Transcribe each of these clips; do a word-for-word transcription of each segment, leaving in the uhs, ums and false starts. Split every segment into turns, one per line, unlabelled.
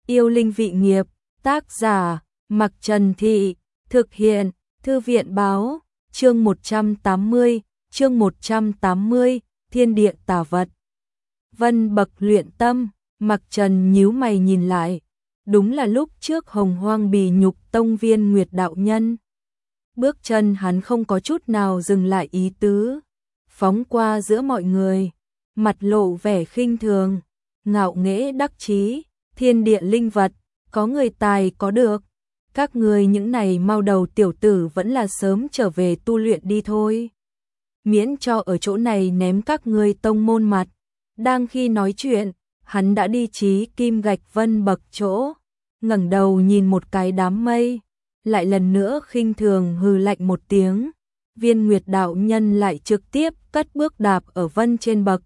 Yêu linh vị nghiệp, tác giả, Mặc Trần Thị, thực hiện, Thư viện báo, chương một trăm tám mươi, chương một trăm tám mươi, thiên địa tà vật. Vân bậc luyện tâm, Mặc Trần nhíu mày nhìn lại, đúng là lúc trước Hồng Hoang Bì Nhục Tông Viên Nguyệt đạo nhân. Bước chân hắn không có chút nào dừng lại ý tứ, phóng qua giữa mọi người, mặt lộ vẻ khinh thường, ngạo nghễ đắc chí, thiên địa linh vật, có người tài có được, các người những này mau đầu tiểu tử vẫn là sớm trở về tu luyện đi thôi. Miễn cho ở chỗ này ném các ngươi tông môn mặt. Đang khi nói chuyện, hắn đã đi chí kim gạch vân bậc chỗ, ngẩng đầu nhìn một cái đám mây, lại lần nữa khinh thường hừ lạnh một tiếng. Viên Nguyệt đạo nhân lại trực tiếp cất bước đạp ở vân trên bậc.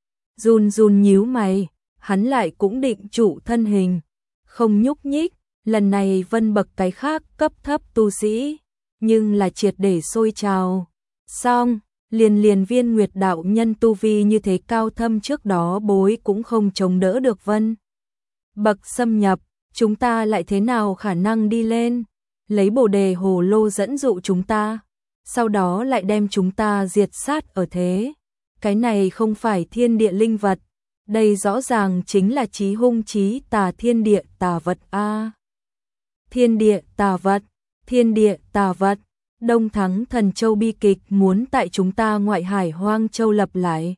Run run nhíu mày, hắn lại cũng định trụ thân hình, không nhúc nhích. Lần này vân bậc cái khác cấp thấp tu sĩ, nhưng là triệt để sôi trào. Xong, liền liền Viên Nguyệt đạo nhân tu vi như thế cao thâm trước đó bối cũng không chống đỡ được vân bậc xâm nhập, chúng ta lại thế nào khả năng đi lên, lấy bồ đề hồ lô dẫn dụ chúng ta, sau đó lại đem chúng ta diệt sát ở thế. Cái này không phải thiên địa linh vật, đây rõ ràng chính là chí hung chí tà thiên địa tà vật a. Thiên địa tà vật, thiên địa tà vật, Đông Thắng Thần Châu bi kịch muốn tại chúng ta ngoại hải Hoang Châu lập lại.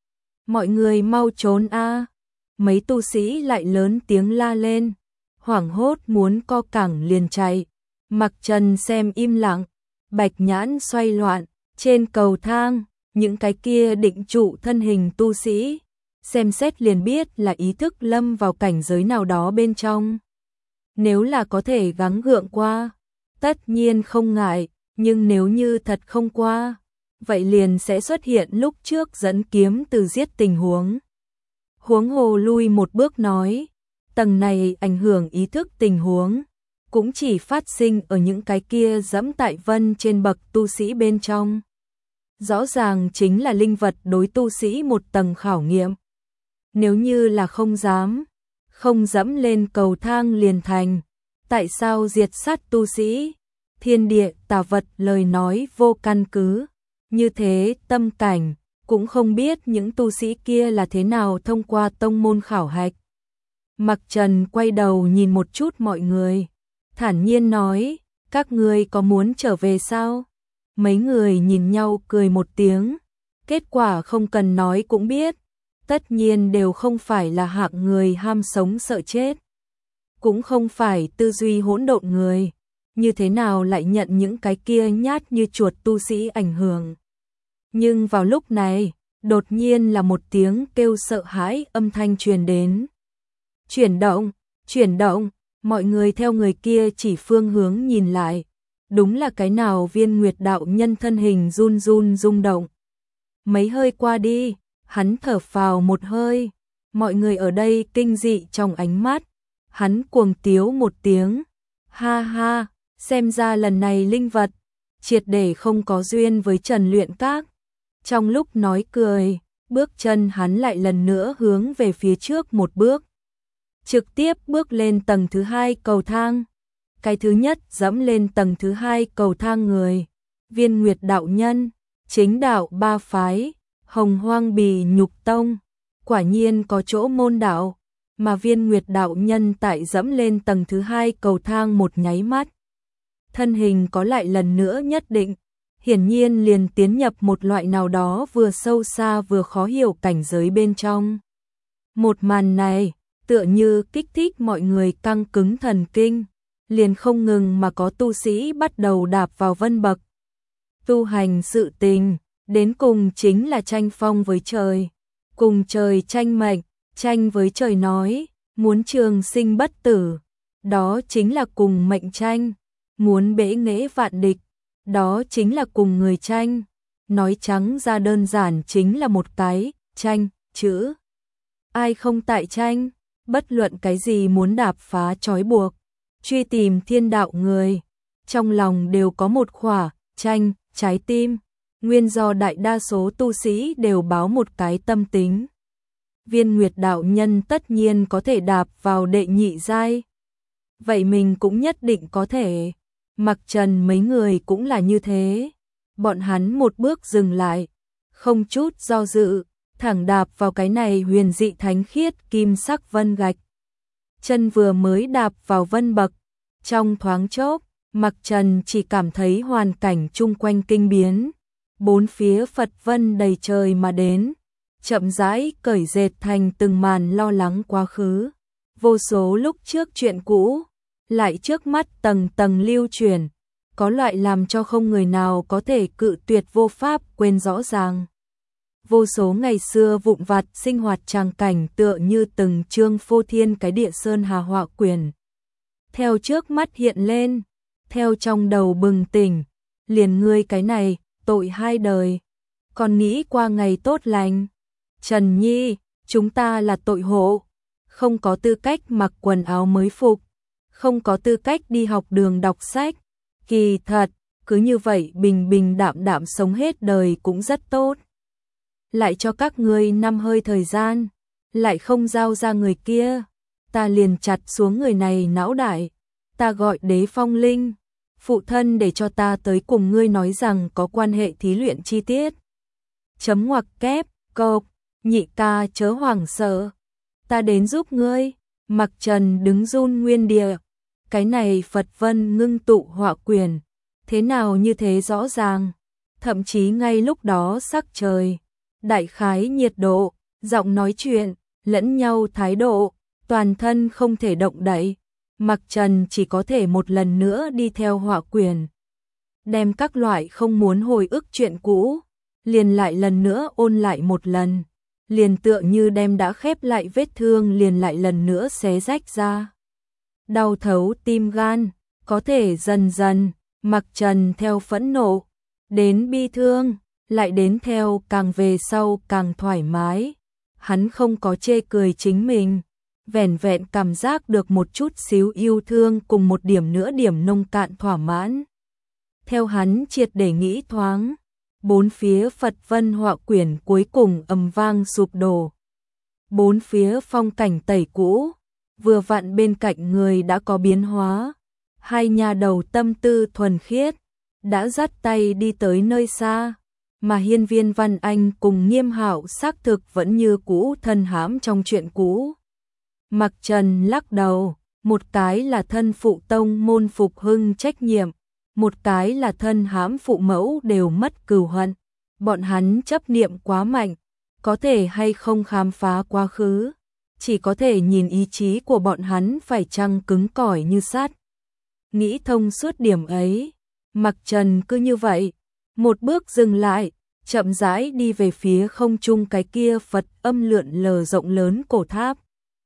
Mọi người mau trốn a. Mấy tu sĩ lại lớn tiếng la lên, hoảng hốt muốn co cẳng liền chạy. Mặc Trần xem im lặng, bạch nhãn xoay loạn, trên cầu thang, những cái kia định trụ thân hình tu sĩ, xem xét liền biết là ý thức lâm vào cảnh giới nào đó bên trong. Nếu là có thể gắng gượng qua, tất nhiên không ngại, nhưng nếu như thật không qua, vậy liền sẽ xuất hiện lúc trước dẫn kiếm từ giết tình huống. Huống hồ lui một bước nói, tầng này ảnh hưởng ý thức tình huống, cũng chỉ phát sinh ở những cái kia dẫm tại vân trên bậc tu sĩ bên trong. Rõ ràng chính là linh vật đối tu sĩ một tầng khảo nghiệm. Nếu như là không dám, không dẫm lên cầu thang liền thành, tại sao diệt sát tu sĩ? Thiên địa tà vật lời nói vô căn cứ, như thế tâm cảnh, cũng không biết những tu sĩ kia là thế nào thông qua tông môn khảo hạch. Mặc Trần quay đầu nhìn một chút mọi người, thản nhiên nói, các ngươi có muốn trở về sao? Mấy người nhìn nhau cười một tiếng, kết quả không cần nói cũng biết, tất nhiên đều không phải là hạng người ham sống sợ chết, cũng không phải tư duy hỗn độn người, như thế nào lại nhận những cái kia nhát như chuột tu sĩ ảnh hưởng. Nhưng vào lúc này, đột nhiên là một tiếng kêu sợ hãi âm thanh truyền đến. Chuyển động, chuyển động, mọi người theo người kia chỉ phương hướng nhìn lại, đúng là cái nào Viên Nguyệt đạo nhân thân hình run run rung động. Mấy hơi qua đi, hắn thở phào một hơi, mọi người ở đây kinh dị trong ánh mắt, hắn cuồng tiếu một tiếng, ha ha, xem ra lần này linh vật, triệt để không có duyên với Trần Luyện Các. Trong lúc nói cười, bước chân hắn lại lần nữa hướng về phía trước một bước, trực tiếp bước lên tầng thứ hai cầu thang. Cái thứ nhất dẫm lên tầng thứ hai cầu thang người, Viên Nguyệt đạo nhân, chính đạo ba phái, Hồng Hoang Bì Nhục Tông, quả nhiên có chỗ môn đạo, mà Viên Nguyệt đạo nhân tại dẫm lên tầng thứ hai cầu thang một nháy mắt, thân hình có lại lần nữa nhất định, hiển nhiên liền tiến nhập một loại nào đó vừa sâu xa vừa khó hiểu cảnh giới bên trong. Một màn này, tựa như kích thích mọi người căng cứng thần kinh, liền không ngừng mà có tu sĩ bắt đầu đạp vào vân bậc. Tu hành sự tình, đến cùng chính là tranh phong với trời, cùng trời tranh mệnh, tranh với trời nói, muốn trường sinh bất tử, đó chính là cùng mệnh tranh, muốn bẽ nghễ vạn địch, đó chính là cùng người tranh, nói trắng ra đơn giản chính là một cái, tranh, chữ. Ai không tại tranh, bất luận cái gì muốn đạp phá trói buộc, truy tìm thiên đạo người, trong lòng đều có một khỏa, tranh, trái tim, nguyên do đại đa số tu sĩ đều báo một cái tâm tính. Viên Nguyệt đạo nhân tất nhiên có thể đạp vào đệ nhị giai. Vậy mình cũng nhất định có thể. Mặc Trần mấy người cũng là như thế. Bọn hắn một bước dừng lại, không chút do dự, thẳng đạp vào cái này huyền dị thánh khiết kim sắc vân gạch. Chân vừa mới đạp vào vân bậc, trong thoáng chốc, Mặc Trần chỉ cảm thấy hoàn cảnh chung quanh kinh biến. Bốn phía Phật vân đầy trời mà đến, chậm rãi cởi dệt thành từng màn lo lắng quá khứ. Vô số lúc trước chuyện cũ, lại trước mắt tầng tầng lưu truyền, có loại làm cho không người nào có thể cự tuyệt vô pháp quên rõ ràng. Vô số ngày xưa vụn vặt sinh hoạt tràng cảnh tựa như từng chương phô thiên cái địa sơn hà họa quyển. Theo trước mắt hiện lên, theo trong đầu bừng tỉnh, liền ngươi cái này, tội hai đời. Còn nghĩ qua ngày tốt lành. Trần Nhi, chúng ta là tội hộ, không có tư cách mặc quần áo mới phục, không có tư cách đi học đường đọc sách. Kỳ thật, cứ như vậy bình bình đạm đạm sống hết đời cũng rất tốt. Lại cho các ngươi năm hơi thời gian, lại không giao ra người kia, ta liền chặt xuống người này não đại. Ta gọi Đế Phong Linh, phụ thân để cho ta tới cùng ngươi nói rằng có quan hệ thí luyện chi tiết. Chấm ngoặc kép, cộc, nhị ca chớ hoảng sợ, ta đến giúp ngươi. Mặc Trần đứng run nguyên địa, cái này Phật vân ngưng tụ họa quyền, thế nào như thế rõ ràng, thậm chí ngay lúc đó sắc trời, đại khái nhiệt độ, giọng nói chuyện, lẫn nhau thái độ, toàn thân không thể động đậy. Mặc Trần chỉ có thể một lần nữa đi theo họa quyền, đem các loại không muốn hồi ức chuyện cũ, liền lại lần nữa ôn lại một lần, liền tựa như đem đã khép lại vết thương liền lại lần nữa xé rách ra. Đau thấu tim gan, có thể dần dần, Mặc Trần theo phẫn nộ, đến bi thương, lại đến theo càng về sau càng thoải mái. Hắn không có chê cười chính mình, vẻn vẹn cảm giác được một chút xíu yêu thương cùng một điểm nữa điểm nông cạn thỏa mãn. Theo hắn triệt để nghĩ thoáng, bốn phía Phật vân họa quyển cuối cùng ầm vang sụp đổ. Bốn phía phong cảnh tẩy cũ, vừa vặn bên cạnh người đã có biến hóa. Hai nhà đầu tâm tư thuần khiết, đã dắt tay đi tới nơi xa, mà Hiên Viên Văn Anh cùng Nghiêm Hạo xác thực vẫn như cũ thân hãm trong chuyện cũ. Mặc Trần lắc đầu, một cái là thân phụ tông môn phục hưng trách nhiệm, một cái là thân hãm phụ mẫu đều mất cừu hận. Bọn hắn chấp niệm quá mạnh, có thể hay không khám phá quá khứ, chỉ có thể nhìn ý chí của bọn hắn phải chăng cứng cỏi như sắt. Nghĩ thông suốt điểm ấy, Mặc Trần cứ như vậy, một bước dừng lại, chậm rãi đi về phía không trung cái kia Phật âm lượn lờ rộng lớn cổ tháp.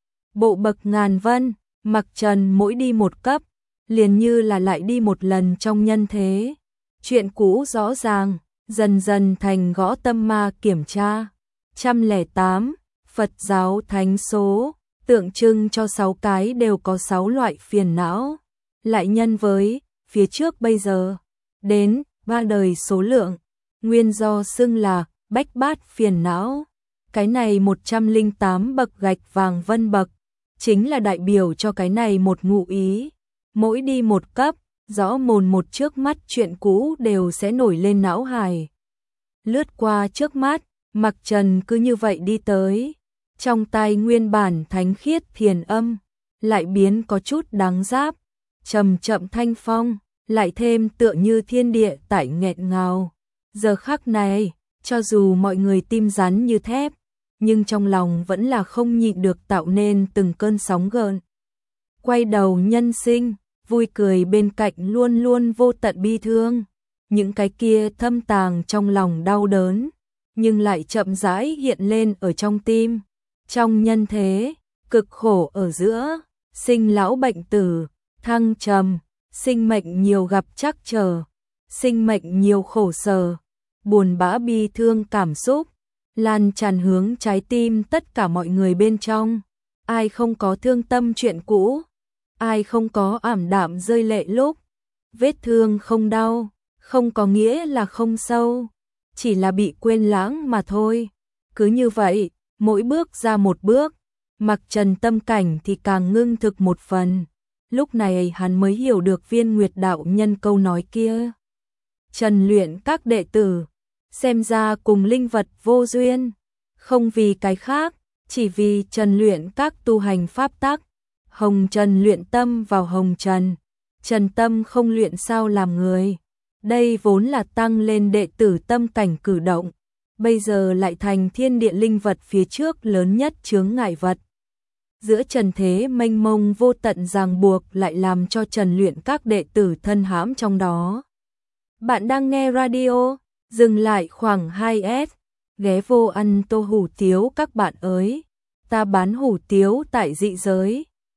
Bộ bậc ngàn vân, Mặc Trần mỗi đi một cấp, liền như là lại đi một lần trong nhân thế. Chuyện cũ rõ ràng, dần dần thành gõ tâm ma kiểm tra. một trăm lẻ tám, Phật giáo thánh số, tượng trưng cho sáu cái đều có sáu loại phiền não. Lại nhân với, phía trước bây giờ, đến, ba đời số lượng, nguyên do xưng là, bách bát phiền não. Cái này một trăm lẻ tám bậc gạch vàng vân bậc, chính là đại biểu cho cái này một ngụ ý. Mỗi đi một cấp, rõ mồn một trước mắt chuyện cũ đều sẽ nổi lên não hài. Lướt qua trước mắt, Mặc Trần cứ như vậy đi tới. Trong tai nguyên bản thánh khiết thiền âm, lại biến có chút đáng giáp, trầm chậm thanh phong, lại thêm tựa như thiên địa tại nghẹn ngào. Giờ khắc này, cho dù mọi người tim rắn như thép, nhưng trong lòng vẫn là không nhịn được tạo nên từng cơn sóng gợn. Quay đầu nhân sinh, vui cười bên cạnh luôn luôn vô tận bi thương, những cái kia thâm tàng trong lòng đau đớn, nhưng lại chậm rãi hiện lên ở trong tim. Trong nhân thế, cực khổ ở giữa, sinh lão bệnh tử, thăng trầm, sinh mệnh nhiều gặp trắc trở, sinh mệnh nhiều khổ sở, buồn bã bi thương cảm xúc, lan tràn hướng trái tim tất cả mọi người bên trong. Ai không có thương tâm chuyện cũ, ai không có ảm đạm rơi lệ lúc. Vết thương không đau, không có nghĩa là không sâu, chỉ là bị quên lãng mà thôi. Cứ như vậy, Mỗi bước ra một bước, Mặc Trần tâm cảnh thì càng ngưng thực một phần. Lúc này hắn mới hiểu được Viên Nguyệt đạo nhân câu nói kia. Trần luyện các đệ tử, xem ra cùng linh vật vô duyên, không vì cái khác, chỉ vì Trần luyện các tu hành pháp tắc. Hồng Trần luyện tâm vào Hồng Trần, Trần tâm không luyện sao làm người. Đây vốn là tăng lên đệ tử tâm cảnh cử động, bây giờ lại thành thiên địa linh vật phía trước lớn nhất chướng ngại vật. Giữa trần thế mênh mông vô tận ràng buộc lại làm cho Trần luyện các đệ tử thân hãm trong đó. Bạn đang nghe radio, dừng lại khoảng hai s, ghé vô ăn tô hủ tiếu các bạn ơi. Ta bán hủ tiếu tại dị giới.